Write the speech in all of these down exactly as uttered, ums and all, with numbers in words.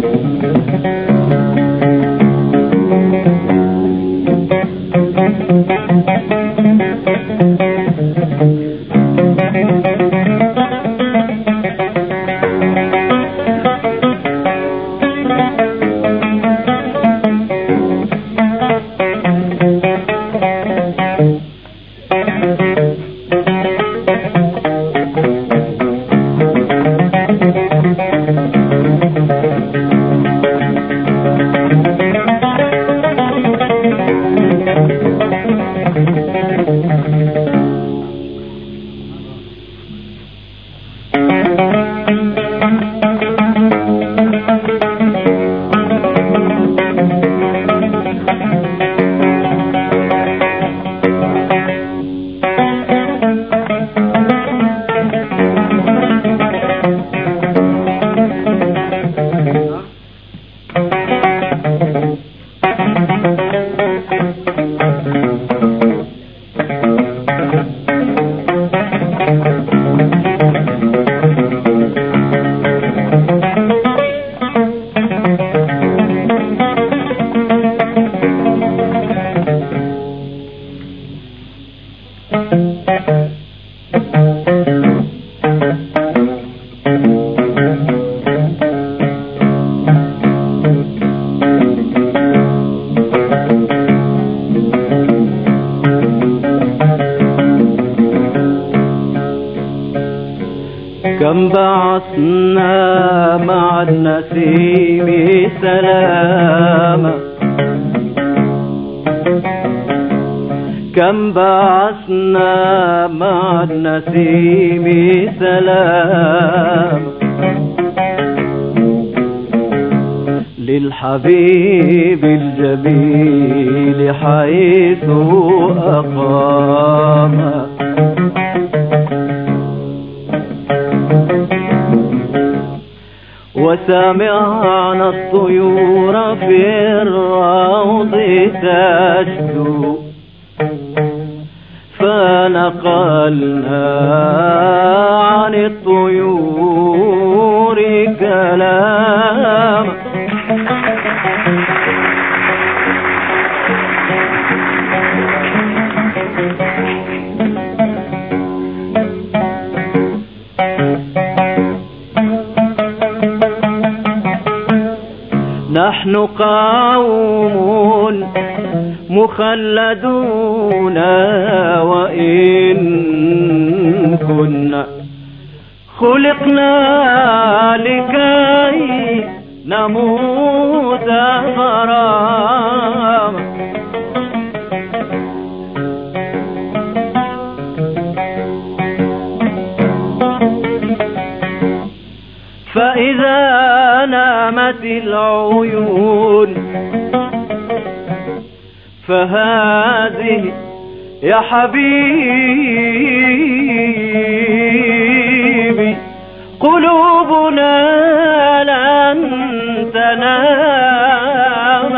كم بعثنا مع النسيم سلاما، كم بعثنا مع النسيم سلاما للحبيب الجميل حيث أقام. وسمعنا الطيور في الروض تشدو، فنقلنا عن الطيور كلام. نحن قوم مخلدون وإن كنا خلقنا لكي نموت غراما. فإذا نامت العيون فهذه يا حبيبي قلوبنا لن تنام.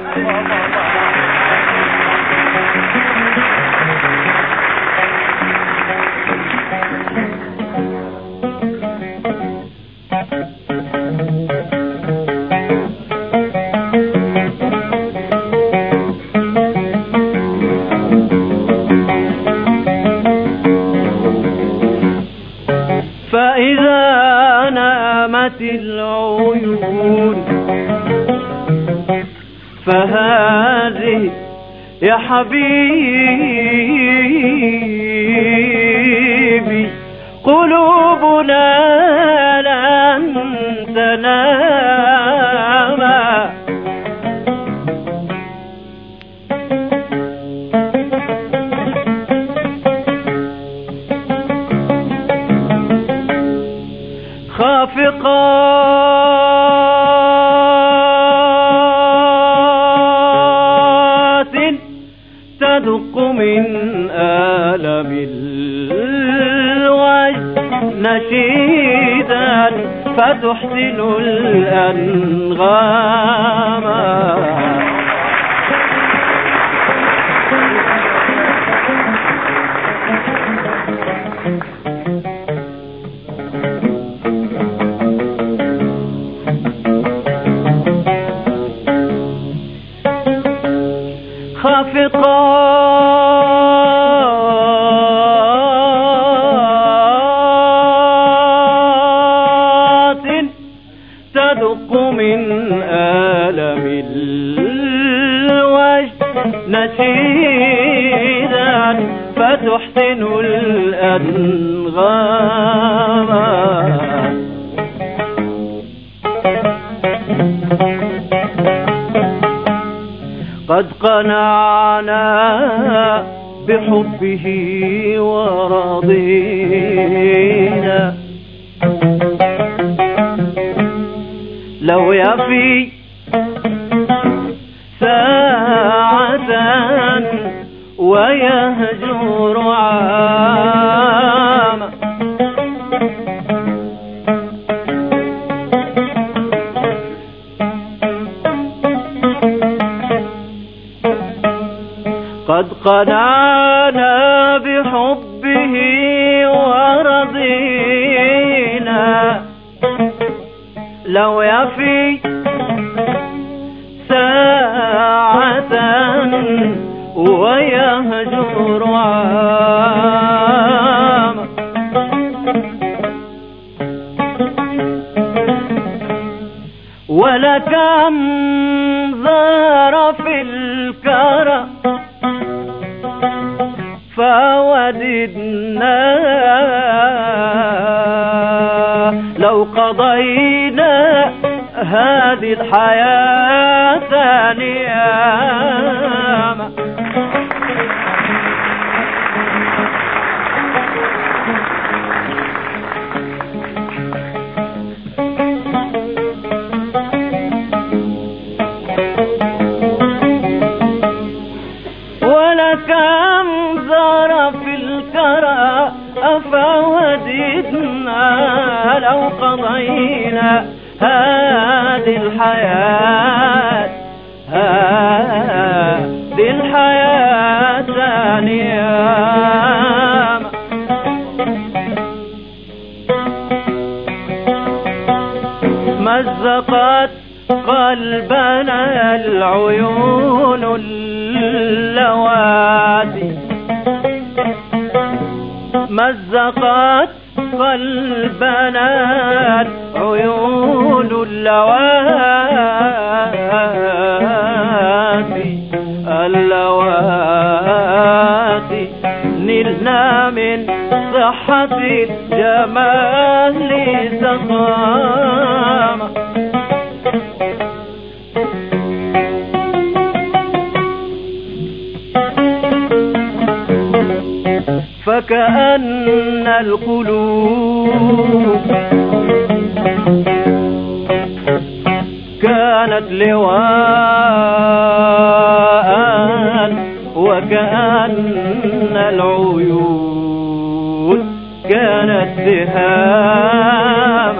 فإذا نامت العيون فهذه يا حبيبي قلوبنا لن تنام. خافقات تدق من آلم الوجد نشيدا فتحسن الأنغام. من آلم الوجد نشيدا فتحسن الأنغام. قد قنعنا بحبه ورضينا لو يفي ساعة ويهجر عاما. قد قنعنا بحبه ورضينا لو يفي ساعة ويهجر عاما. ولكم ظهر في الكرى فوددنا لو قضينا هذه الحياة نياما. ولكم زار في الكرى أفوددنا لو قضينا هذه الحياة هذه الحياة نياما. مزقت قلبنا العيون اللواتي مزقت قلبنا عيون اللواتي اللواتي نلنا من صحة الجمال سقاما. فكأن القلوب كانت لواء وكأن العيون كانت سهام.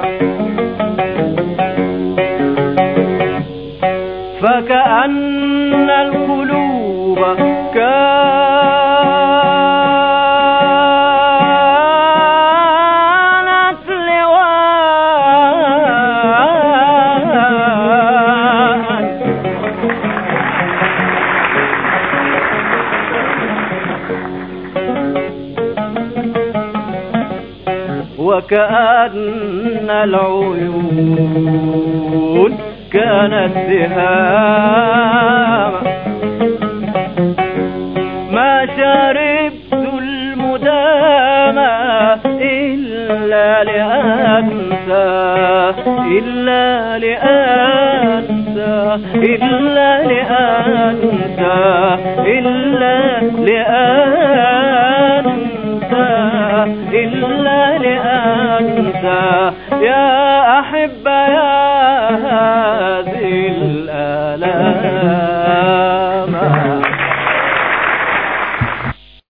فكأن القلوب كانت لواء وكأن العيون كانت سهام. ما شربت المدام إلا لأنسى إلا لأنسى إلا لأنسى إلا لأنسى إلا لأنسى يا أحب يا